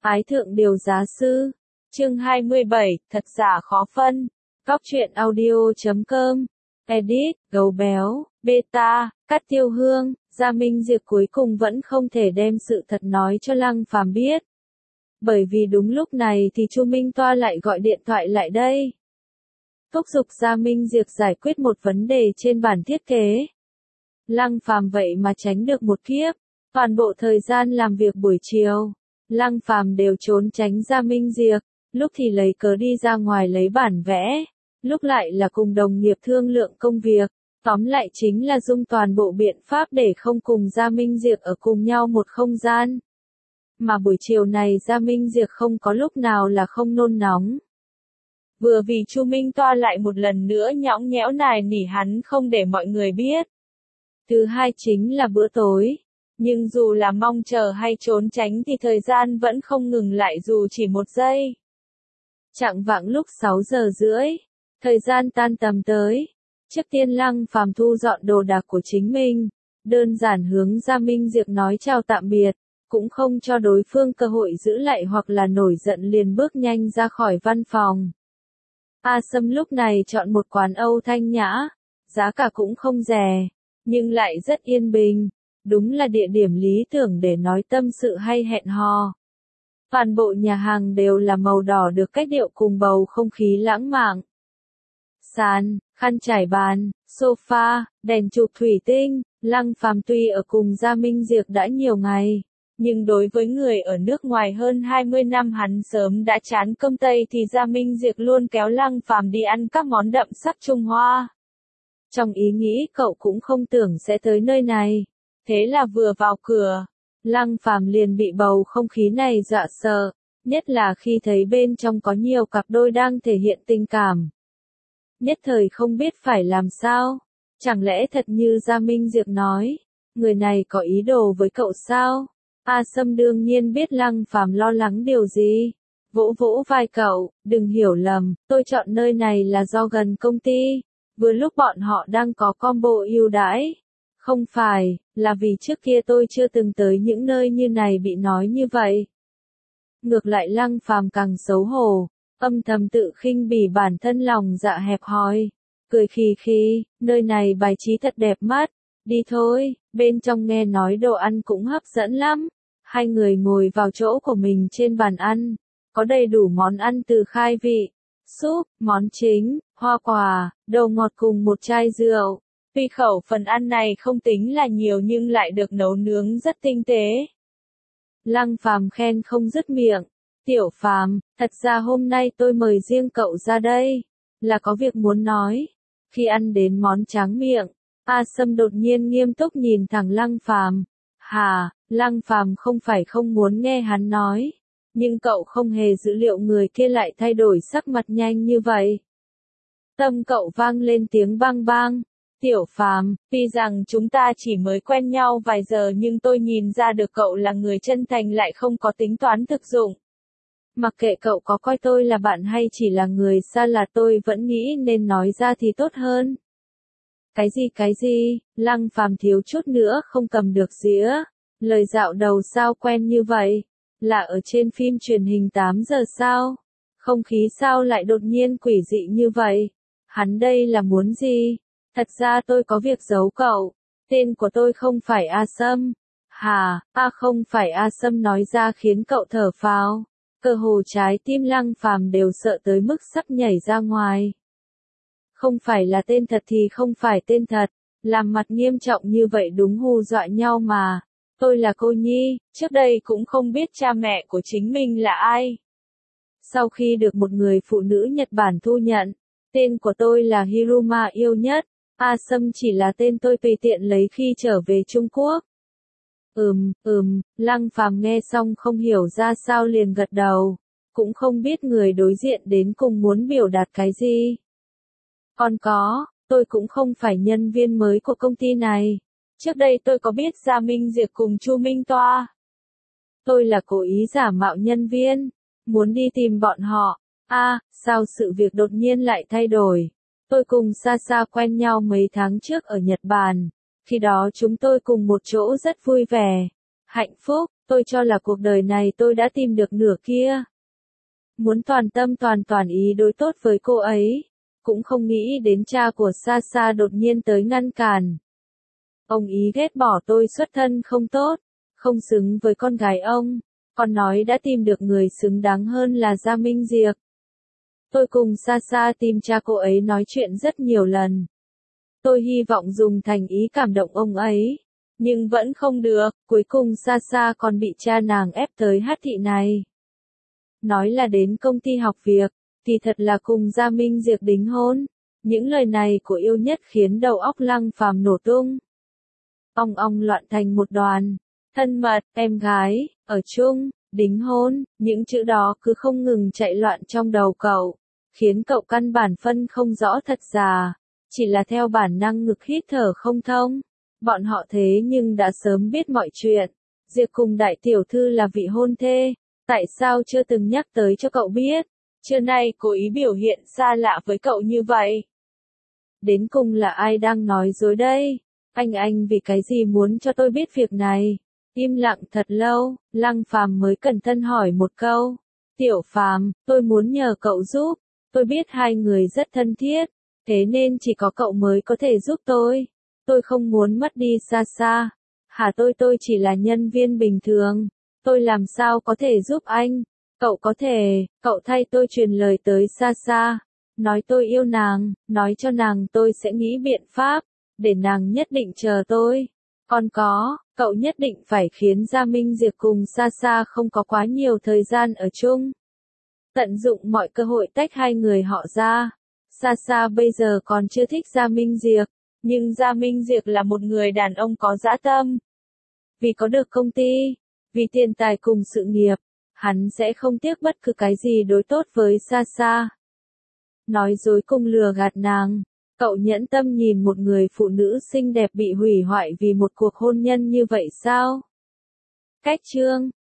Ái thượng điều giá sư. Chương 27, thật giả khó phân. Góc truyện audio.com. Edit, gấu béo, beta, cắt tiêu hương, Gia Minh Diệp cuối cùng vẫn không thể đem sự thật nói cho Lăng Phàm biết. Bởi vì đúng lúc này thì Chu Minh Toa lại gọi điện thoại lại đây. Thúc giục Gia Minh Diệp giải quyết một vấn đề trên bản thiết kế. Lăng Phàm vậy mà tránh được một kiếp. Toàn bộ thời gian làm việc buổi chiều, Lăng Phàm đều trốn tránh Gia Minh Diệp, lúc thì lấy cớ đi ra ngoài lấy bản vẽ, lúc lại là cùng đồng nghiệp thương lượng công việc, tóm lại chính là dùng toàn bộ biện pháp để không cùng Gia Minh Diệp ở cùng nhau một không gian. Mà buổi chiều này Gia Minh Diệp không có lúc nào là không nôn nóng. Vừa vì Chu Minh Toa lại một lần nữa nhõng nhẽo nài nỉ hắn không để mọi người biết. Thứ hai chính là bữa tối. Nhưng dù là mong chờ hay trốn tránh thì thời gian vẫn không ngừng lại dù chỉ một giây. Chạng vạng lúc 6 giờ rưỡi, thời gian tan tầm tới. Trước tiên Lăng Phàm thu dọn đồ đạc của chính mình, đơn giản hướng Gia Minh Diệp nói chào tạm biệt, cũng không cho đối phương cơ hội giữ lại hoặc là nổi giận liền bước nhanh ra khỏi văn phòng. A Sâm lúc này chọn một quán Âu thanh nhã, giá cả cũng không rẻ, nhưng lại rất yên bình. Đúng là địa điểm lý tưởng để nói tâm sự hay hẹn hò. Toàn bộ nhà hàng đều là màu đỏ được cách điệu cùng bầu không khí lãng mạn. Sàn, khăn trải bàn, sofa, đèn chụp thủy tinh, Lăng Phàm tuy ở cùng Gia Minh Diệp đã nhiều ngày, nhưng đối với người ở nước ngoài hơn 20 năm hắn sớm đã chán cơm Tây thì Gia Minh Diệp luôn kéo Lăng Phàm đi ăn các món đậm sắc Trung Hoa. Trong ý nghĩ cậu cũng không tưởng sẽ tới nơi này. Thế là vừa vào cửa, Lăng Phàm liền bị bầu không khí này dọa sợ, nhất là khi thấy bên trong có nhiều cặp đôi đang thể hiện tình cảm. Nhất thời không biết phải làm sao, chẳng lẽ thật như Gia Minh Diệp nói, người này có ý đồ với cậu sao? A Sâm đương nhiên biết Lăng Phàm lo lắng điều gì, vỗ vỗ vai cậu, đừng hiểu lầm, tôi chọn nơi này là do gần công ty, vừa lúc bọn họ đang có combo ưu đãi. Không phải, là vì trước kia tôi chưa từng tới những nơi như này bị nói như vậy. Ngược lại Lăng Phàm càng xấu hổ, âm thầm tự khinh bỉ bản thân lòng dạ hẹp hòi, cười khì khì, nơi này bài trí thật đẹp mắt, đi thôi, bên trong nghe nói đồ ăn cũng hấp dẫn lắm. Hai người ngồi vào chỗ của mình trên bàn ăn, có đầy đủ món ăn từ khai vị, súp, món chính, hoa quả, đồ ngọt cùng một chai rượu. Tuy khẩu phần ăn này không tính là nhiều nhưng lại được nấu nướng rất tinh tế. Lăng Phàm khen không dứt miệng. Tiểu Phàm, thật ra hôm nay tôi mời riêng cậu ra đây, là có việc muốn nói. Khi ăn đến món tráng miệng, A Sâm đột nhiên nghiêm túc nhìn thẳng Lăng Phàm. Hà, Lăng Phàm không phải không muốn nghe hắn nói, nhưng cậu không hề dự liệu người kia lại thay đổi sắc mặt nhanh như vậy. Tâm cậu vang lên tiếng bang bang. Tiểu Phàm, tuy rằng chúng ta chỉ mới quen nhau vài giờ nhưng tôi nhìn ra được cậu là người chân thành lại không có tính toán thực dụng. Mặc kệ cậu có coi tôi là bạn hay chỉ là người xa lạ tôi vẫn nghĩ nên nói ra thì tốt hơn. Cái gì, Lăng Phàm thiếu chút nữa không cầm được dĩa. Lời dạo đầu sao quen như vậy? Là ở trên phim truyền hình 8 giờ sao? Không khí sao lại đột nhiên quỷ dị như vậy? Hắn đây là muốn gì? Thật ra tôi có việc giấu cậu, tên của tôi không phải A Sâm. Hà, không phải A Sâm nói ra khiến cậu thở phào. Cơ hồ trái tim Lăng Phàm đều sợ tới mức sắp nhảy ra ngoài. Không phải là tên thật thì không phải tên thật, làm mặt nghiêm trọng như vậy đúng hù dọa nhau mà. Tôi là cô Nhi, trước đây cũng không biết cha mẹ của chính mình là ai. Sau khi được một người phụ nữ Nhật Bản thu nhận, tên của tôi là Hiruma yêu nhất. A Sâm chỉ là tên tôi tùy tiện lấy khi trở về Trung Quốc. Lăng Phàm nghe xong không hiểu ra sao liền gật đầu, cũng không biết người đối diện đến cùng muốn biểu đạt cái gì. Còn có, tôi cũng không phải nhân viên mới của công ty này. Trước đây tôi có biết Gia Minh Diệp cùng Chu Minh Toa. Tôi là cố ý giả mạo nhân viên, muốn đi tìm bọn họ. Sao sự việc đột nhiên lại thay đổi? Tôi cùng Sasa quen nhau mấy tháng trước ở Nhật Bản. Khi đó chúng tôi cùng một chỗ rất vui vẻ, hạnh phúc, Tôi cho là cuộc đời này tôi đã tìm được nửa kia. Muốn toàn tâm toàn ý đối tốt với cô ấy. Cũng không nghĩ đến cha của Sasa đột nhiên tới ngăn cản. Ông ý ghét bỏ tôi xuất thân không tốt, không xứng với con gái ông, còn nói đã tìm được người xứng đáng hơn là Gia Minh Diệp. Tôi cùng Sasa tìm cha cô ấy nói chuyện rất nhiều lần. Tôi hy vọng dùng thành ý cảm động ông ấy, nhưng vẫn không được, cuối cùng Sasa còn bị cha nàng ép tới hát thị này. Nói là đến công ty học việc, thì thật là cùng Gia Minh Diệp đính hôn. Những lời này của yêu nhất khiến đầu óc Lăng Phàm nổ tung. Ong loạn thành một đoàn. Thân mật, em gái, ở chung, đính hôn, những chữ đó cứ không ngừng chạy loạn trong đầu cậu, khiến cậu căn bản phân không rõ thật giả, chỉ là theo bản năng ngực hít thở không thông. Bọn họ thế nhưng đã sớm biết mọi chuyện. Diệp cùng đại tiểu thư là vị hôn thê, tại sao chưa từng nhắc tới cho cậu biết? Trưa nay cố ý biểu hiện xa lạ với cậu như vậy. Đến cùng là ai đang nói dối đây? Anh vì cái gì muốn cho tôi biết việc này? Im lặng thật lâu, Lăng Phàm mới cẩn thận hỏi một câu. Tiểu Phàm, tôi muốn nhờ cậu giúp. Tôi biết hai người rất thân thiết, thế nên chỉ có cậu mới có thể giúp tôi. Tôi không muốn mất đi Sasa. Hả, tôi chỉ là nhân viên bình thường. Tôi làm sao có thể giúp anh? Cậu có thể, cậu thay tôi truyền lời tới Sasa. Nói tôi yêu nàng, nói cho nàng tôi sẽ nghĩ biện pháp, để nàng nhất định chờ tôi. Còn có, cậu nhất định phải khiến Gia Minh Diệp cùng Sasa không có quá nhiều thời gian ở chung. Tận dụng mọi cơ hội tách hai người họ ra. Sasa bây giờ còn chưa thích Gia Minh Diệp, nhưng Gia Minh Diệp là một người đàn ông có dã tâm. Vì có được công ty, vì tiền tài cùng sự nghiệp, hắn sẽ không tiếc bất cứ cái gì đối tốt với Sasa. Nói dối cùng lừa gạt nàng. Cậu nhẫn tâm nhìn một người phụ nữ xinh đẹp bị hủy hoại vì một cuộc hôn nhân như vậy sao? Cách chương